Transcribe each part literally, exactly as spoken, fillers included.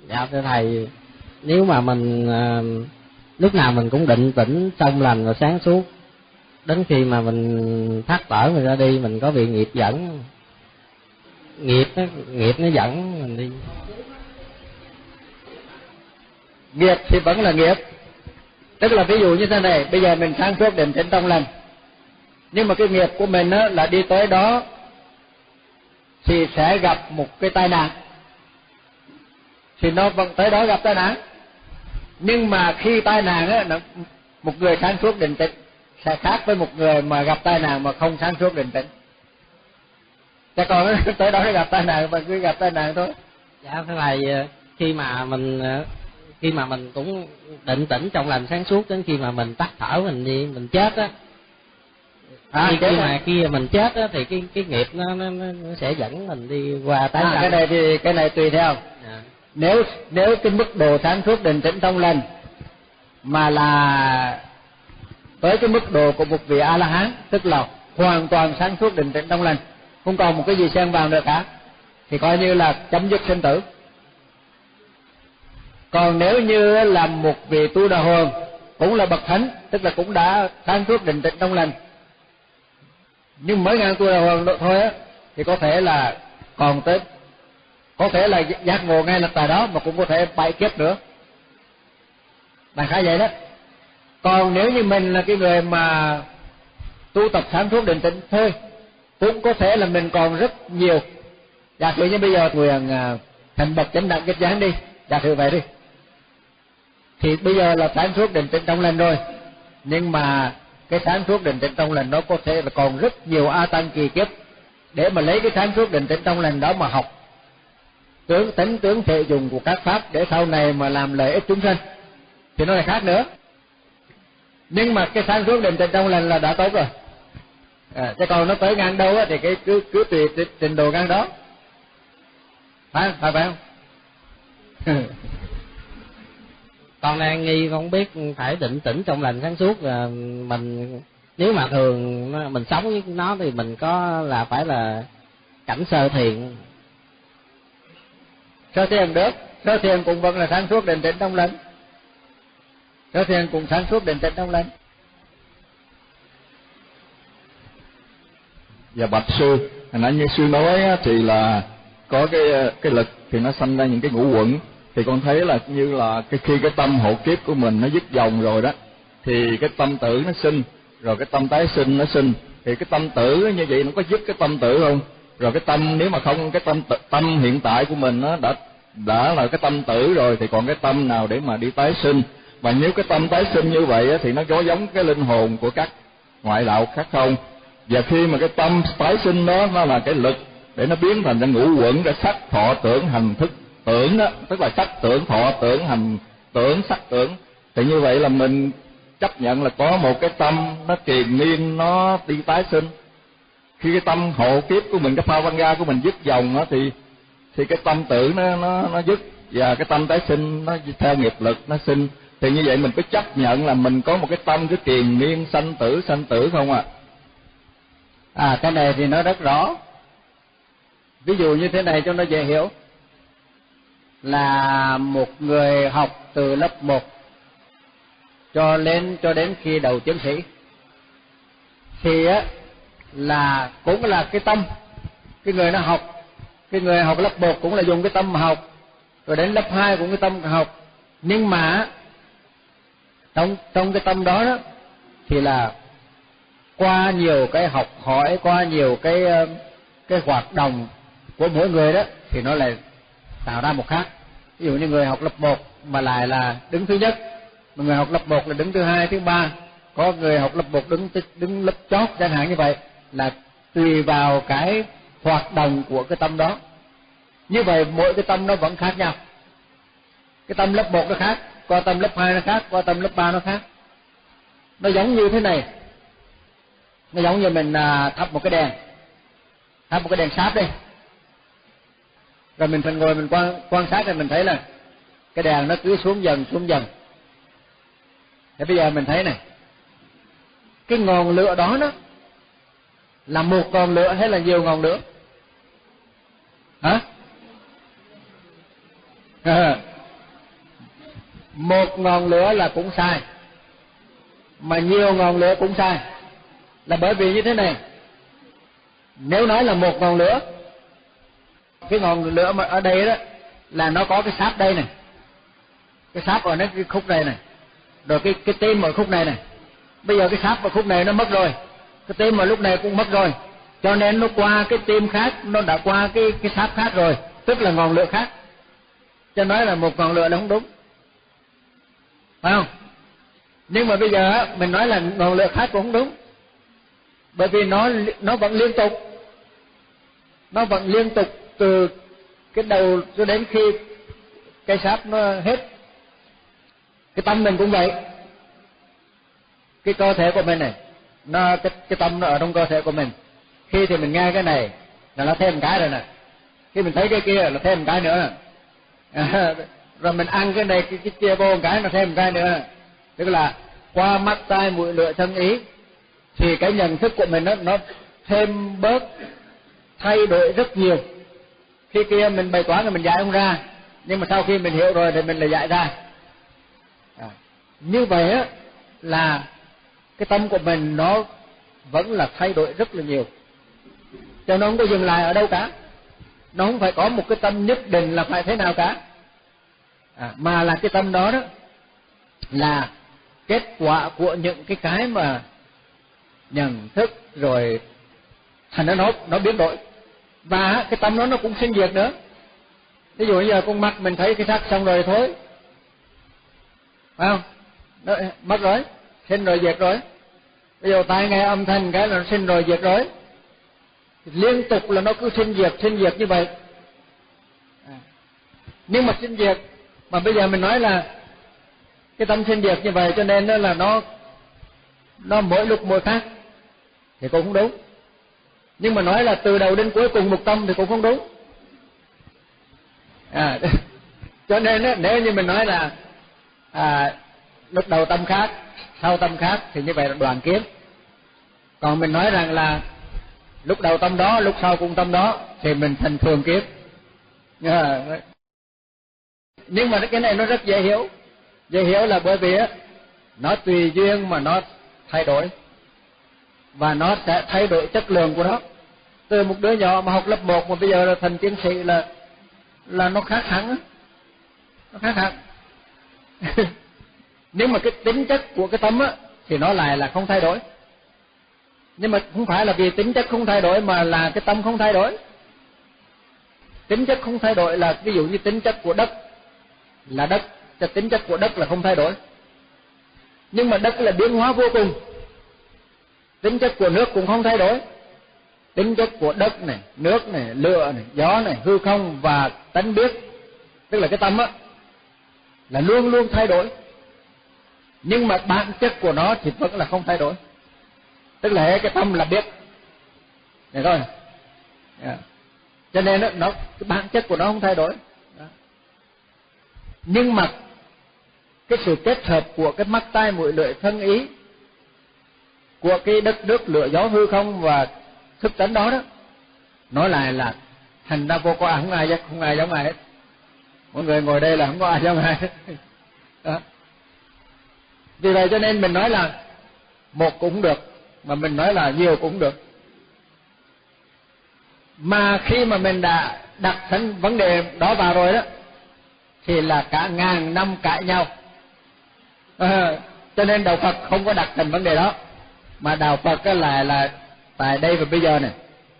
Dạ thưa thầy, nếu mà mình à, lúc nào mình cũng định tĩnh trong lành và sáng suốt, đến khi mà mình thắt thở mình ra đi, mình có bị nghiệp dẫn, nghiệp nó nghiệp nó dẫn mình đi. Nghiệp thì vẫn là nghiệp, tức là ví dụ như thế này, bây giờ mình sáng suốt định tĩnh trong lành, nhưng mà cái nghiệp của mình á, là đi tới đó thì sẽ gặp một cái tai nạn, thì nó vẫn tới đó gặp tai nạn. Nhưng mà khi tai nạn á, một người sáng suốt định tĩnh sẽ khác với một người mà gặp tai nạn mà không sáng suốt định tĩnh. Chứ còn tới đó gặp tai nạn mà cứ gặp tai nạn thôi. Dạ thưa thầy, khi mà mình khi mà mình cũng định tĩnh trong lành sáng suốt, đến khi mà mình tắt thở mình đi, mình chết á, à, khi mà khi mình chết á thì cái cái nghiệp nó, nó nó sẽ dẫn mình đi qua tái sanh. À, cái này thì cái này tùy theo. À. Nếu nếu cái mức độ sáng suốt định tĩnh trong lành mà là tới cái mức độ của một vị A La Hán, tức là hoàn toàn sáng suốt định tĩnh trong lành, không còn một cái gì xen vào nữa cả, thì coi như là chấm dứt sinh tử. Còn nếu như là một vị Tu Đà Hoàng, cũng là bậc thánh, tức là cũng đã sáng suốt định tĩnh trong lành, nhưng mới ngang Tu Đà Hoàng thôi á, thì có thể là còn tới, có thể là giác ngộ ngay lập tại đó, mà cũng có thể bảy kiếp nữa, đại khái vậy đó. Còn nếu như mình là cái người mà tu tập sáng suốt định tĩnh thôi, cũng có thể là mình còn rất nhiều. Giả sử như bây giờ nguyện thành bậc chánh đẳng kết gián đi, giả sử vậy đi, thì bây giờ là sáng suốt định tĩnh trong lành rồi, nhưng mà cái sáng suốt định tĩnh trong lành nó có thể là còn rất nhiều a tăng kỳ kiếp để mà lấy cái sáng suốt định tĩnh trong lành đó mà học tướng tính tướng thể dùng của các pháp để sau này mà làm lợi ích chúng sanh, thì nó lại khác nữa. Nhưng mà cái sáng suốt định tĩnh trong lành là đã tốt rồi, à, chứ còn nó tới ngang đâu á thì cái cứ cứ tùy trình độ ngang đó, phải phải phải không? Con đang nghi, con biết phải định tĩnh trong lành sáng suốt là mình, nếu mà thường mình sống với nó thì mình có là phải là cảnh sơ thiền. Sơ thiền được, sơ thiền cũng vẫn là sáng suốt định tĩnh trong lành, sơ thiền cũng sáng suốt định tĩnh trong lành. Và bạch sư, hồi nãy như sư nói thì là có cái cái lực thì nó sanh ra những cái ngũ uẩn, thì con thấy là như là cái khi cái tâm hộ kiếp của mình nó dứt dòng rồi đó, thì cái tâm tử nó sinh, rồi cái tâm tái sinh nó sinh, thì cái tâm tử như vậy nó có dứt cái tâm tử không? Rồi cái tâm, nếu mà không, cái tâm tâm hiện tại của mình nó đã đã là cái tâm tử rồi, thì còn cái tâm nào để mà đi tái sinh? Và nếu cái tâm tái sinh như vậy thì nó có giống cái linh hồn của các ngoại đạo khác không? Và khi mà cái tâm tái sinh đó nó là cái lực để nó biến thành ra ngũ uẩn, ra sắc thọ tưởng hành thức tưởng đó, tức là sắc tưởng thọ tưởng hành tưởng sắc tưởng, thì như vậy là mình chấp nhận là có một cái tâm nó triền miên nó đi tái sinh. Khi cái tâm hộ kiếp của mình, cái Phavanga của mình dứt dòng đó, thì thì cái tâm tử nó nó nó dứt, và cái tâm tái sinh nó theo nghiệp lực nó sinh. Thì như vậy mình có chấp nhận là mình có một cái tâm cứ triền miên sanh tử sanh tử không ạ? À? à cái này thì nó rất rõ. Ví dụ như thế này cho nó dễ hiểu, là một người học từ lớp một cho lên cho đến khi đầu tiến sĩ, thì á là cũng là cái tâm, cái người nó học, cái người học lớp một cũng là dùng cái tâm mà học, rồi đến lớp hai cũng cái tâm học, nhưng mà trong trong cái tâm đó đó thì là qua nhiều cái học hỏi, qua nhiều cái cái hoạt động của mỗi người đó, thì nó lại tạo ra một khác. Ví dụ như người học lớp một mà lại là đứng thứ nhất, mà người học lớp một là đứng thứ hai, thứ ba, có người học lớp một đứng đứng lớp chót chẳng hạn, như vậy là tùy vào cái hoạt động của cái tâm đó. Như vậy mỗi cái tâm nó vẫn khác nhau. Cái tâm lớp một nó khác, qua tâm lớp hai nó khác, qua tâm lớp ba nó khác. Nó giống như thế này, nó giống như mình thắp một cái đèn, thắp một cái đèn sáp đi, rồi mình phải ngồi mình quan quan sát, rồi mình thấy là cái đèn nó cứ xuống dần xuống dần. Thế bây giờ mình thấy này, cái ngọn lửa đó nó là một ngọn lửa hay là nhiều ngọn lửa? Hả? À, một ngọn lửa là cũng sai, mà nhiều ngọn lửa cũng sai, là bởi vì như thế này. Nếu nói là một ngọn lửa, cái ngọn lửa mà ở đây đó là nó có cái sáp đây này, cái sáp ở cái khúc này này, rồi cái cái tim ở khúc này này. Bây giờ cái sáp ở khúc này nó mất rồi, cái tim ở lúc này cũng mất rồi, cho nên nó qua cái tim khác, nó đã qua cái cái sáp khác rồi, tức là ngọn lửa khác. Cho nói là một ngọn lửa là không đúng, phải không? Nhưng mà bây giờ mình nói là ngọn lửa khác cũng không đúng, bởi vì nó nó vẫn liên tục, nó vẫn liên tục từ cái đầu cho đến khi cái sáp nó hết. Cái tâm mình cũng vậy, cái cơ thể của mình này, nó cái, cái tâm nó ở trong cơ thể của mình. Khi thì mình nghe cái này là nó thêm một cái rồi nè, khi mình thấy cái kia là thêm một cái nữa, à, rồi mình ăn cái này cái, cái kia vô một cái là thêm một cái nữa. Tức là qua mắt tai mũi lưỡi thân ý thì cái nhận thức của mình nó nó thêm bớt, thay đổi rất nhiều. Khi kia mình bày toán thì mình giải không ra, nhưng mà sau khi mình hiểu rồi thì mình lại giải ra. À, như vậy á là cái tâm của mình nó vẫn là thay đổi rất là nhiều, cho nó không có dừng lại ở đâu cả. Nó không phải có một cái tâm nhất định là phải thế nào cả, à, mà là cái tâm đó đó là kết quả của những cái cái mà nhận thức rồi thành ra nó nó biến đổi. Và cái tâm đó nó cũng sinh diệt nữa. Ví dụ bây giờ con mắt mình thấy cái sắc xong rồi thôi, phải không? Nó mất rồi, sinh rồi diệt rồi. Bây giờ tai nghe âm thanh cái là nó sinh rồi diệt rồi, liên tục là nó cứ sinh diệt sinh diệt như vậy. À, nhưng mà sinh diệt mà bây giờ mình nói là cái tâm sinh diệt như vậy, cho nên đó là nó nó mỗi lúc mỗi khác thì cũng không đúng. Nhưng mà nói là từ đầu đến cuối cùng một tâm thì cũng không đúng. À, cho nên đó, nếu như mình nói là à, lúc đầu tâm khác, sau tâm khác thì như vậy là đoàn kiến. Còn mình nói rằng là lúc đầu tâm đó, lúc sau cũng tâm đó thì mình thành thường kiến. Nhưng mà cái này nó rất dễ hiểu. Dễ hiểu là bởi vì á nó tùy duyên mà nó thay đổi, và nó sẽ thay đổi chất lượng của nó. Từ một đứa nhỏ mà học lớp một mà bây giờ là thành tiến sĩ là là nó khác hẳn, nó khác hẳn. Nhưng mà cái tính chất của cái tâm á thì nó lại là không thay đổi. Nhưng mà không phải là vì tính chất không thay đổi mà là cái tâm không thay đổi. Tính chất không thay đổi là ví dụ như tính chất của đất là đất, cho tính chất của đất là không thay đổi. Nhưng mà đất là biến hóa vô cùng. Tính chất của nước cũng không thay đổi. Tính chất của đất này, nước này, lửa này, gió này, hư không và tánh biết, tức là cái tâm á, là luôn luôn thay đổi. Nhưng mà bản chất của nó thì vẫn là không thay đổi. Tức là cái tâm là biết. Được rồi. Yeah. Cho nên đó, nó cái bản chất của nó không thay đổi. Đó. Nhưng mà cái sự kết hợp của cái mắt tai mũi lưỡi thân ý, của cái đất nước lửa gió hư không và thức tánh đó đó, nói lại là thành ra vô có ai, không ai không ai giống ai hết. Mọi người ngồi đây là không có ai giống ai hết. Đó. Vì vậy cho nên mình nói là một cũng được, mà mình nói là nhiều cũng được. Mà khi mà mình đã đặt thành vấn đề đó vào rồi đó thì là cả ngàn năm cãi nhau. À, cho nên đạo Phật không có đặt thành vấn đề đó, mà đạo Phật là là tại đây và bây giờ này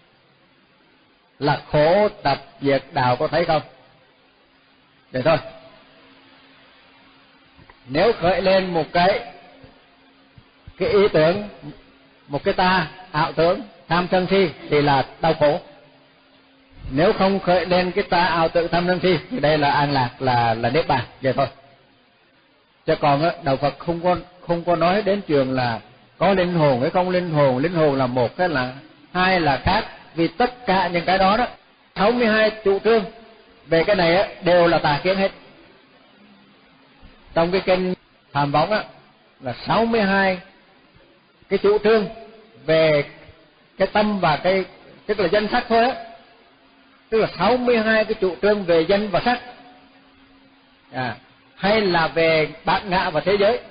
là khổ tập diệt đạo, có thấy không? Để thôi. Nếu khởi lên một cái cái ý tưởng, một cái ta ảo tưởng tham sân si thì là đau khổ. Nếu không khởi lên cái ta ảo tưởng tham sân si thì đây là an lạc, là là niết bàn, vậy thôi. Chứ còn á, đạo Phật không có không có nói đến chuyện là có linh hồn hay không linh hồn, linh hồn là một cái là hai là khác, vì tất cả những cái đó đó sáu mươi hai chủ trương về cái này á đều là tà kiến hết. Trong cái kinh Phạm Võng á là sáu mươi hai cái chủ trương về cái tâm và cái tức là danh sắc thôi á, tức là sáu mươi hai cái chủ trương về danh và sắc. À, hay là về bản ngã và thế giới.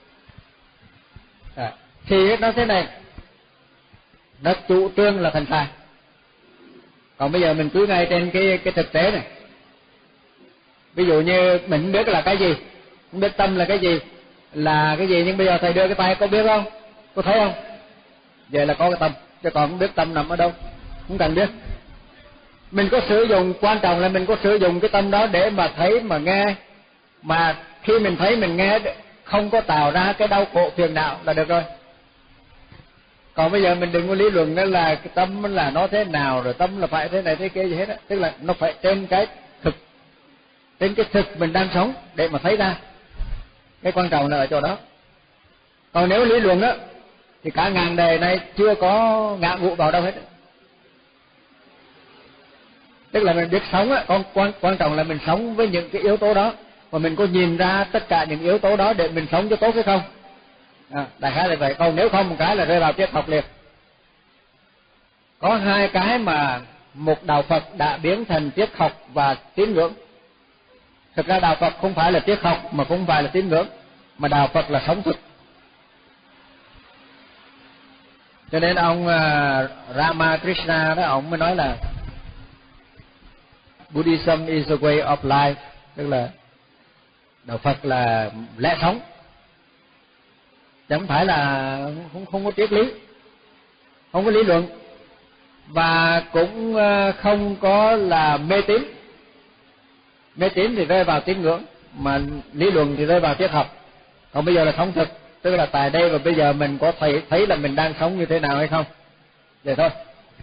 À, thì nó thế này, nó chủ trương là thành tài. Còn bây giờ mình cứ ngay trên cái cái thực tế này, ví dụ như mình không biết là cái gì, không biết tâm là cái gì, là cái gì, nhưng bây giờ thầy đưa cái tay có biết không, có thấy không? Vậy là có cái tâm, chứ còn không biết tâm nằm ở đâu, không cần biết. Mình có sử dụng, quan trọng là mình có sử dụng cái tâm đó để mà thấy mà nghe, mà khi mình thấy mình nghe không có tạo ra cái đau khổ phiền não là được rồi. Còn bây giờ mình đừng có lý luận đó là cái tâm là nó thế nào, rồi tâm là phải thế này thế kia gì hết á, tức là nó phải trên cái thực, trên cái thực mình đang sống để mà thấy ra. Cái quan trọng là ở chỗ đó. Còn nếu lý luận đó thì cả ngàn đời này chưa có ngã ngụ vào đâu hết. Tức là mình biết sống á, con quan quan trọng là mình sống với những cái yếu tố đó, và mình có nhìn ra tất cả những yếu tố đó để mình sống cho tốt hay không. À, đại khái là vậy. Còn nếu không một cái là rơi vào triết học liền. Có hai cái mà một đạo Phật đã biến thành triết học và tín ngưỡng. Thực ra đạo Phật không phải là triết học mà không phải là tín ngưỡng, mà đạo Phật là sống thực. Cho nên ông uh, Ramakrishna đó, ông mới nói là Buddhism is a way of life, tức là đạo Phật là lẽ sống, chẳng phải là không không có triết lý, không có lý luận, và cũng không có là mê tín. Mê tín thì rơi vào tín ngưỡng, mà lý luận thì rơi vào triết học. Còn bây giờ là sống thực, tức là tại đây và bây giờ mình có thấy thấy là mình đang sống như thế nào hay không, vậy thôi.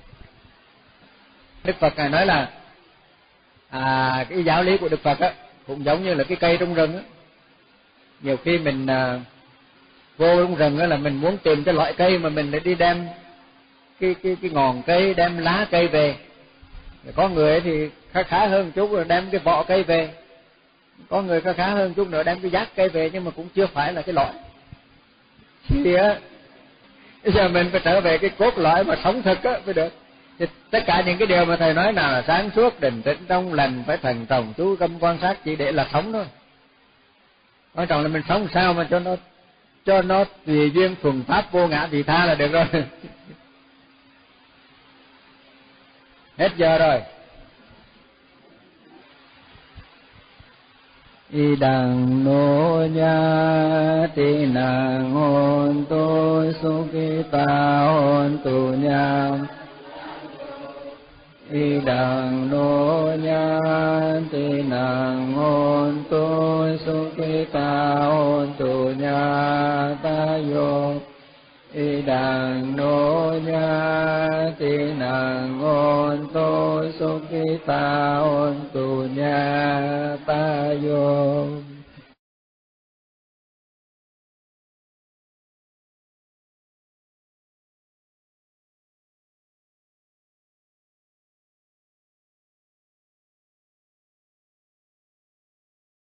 Đức Phật ngài nói là à, cái giáo lý của Đức Phật á cũng giống như là cái cây trong rừng á. Nhiều khi mình à, vô trong rừng á là mình muốn tìm cái loại cây mà mình lại đi đem cái cái cái ngọn cây, đem lá cây về. Có người thì khá khá hơn chút rồi đem cái vỏ cây về, có người khá khá hơn chút nữa đem cái giác cây về, nhưng mà cũng chưa phải là cái loại. Thì á, bây giờ mình phải trở về cái cốt lõi mà sống thực á mới được. Thì tất cả những cái điều mà thầy nói nào là sáng suốt, định tĩnh, trong lành, phải thần trọng, chú tâm quan sát, chỉ để là sống thôi. Quan trọng là mình sống sao mà cho nó cho nó tùy duyên thuần pháp vô ngã vị tha là được rồi. Hết giờ rồi. Idang no nya ti nang hon tu sukita hon tu nyam. Idang no nya ti nang hon tu sukita hon tu nya ta yo. Idang no nya ti nang hon tu sukita hon tu nya ta yo.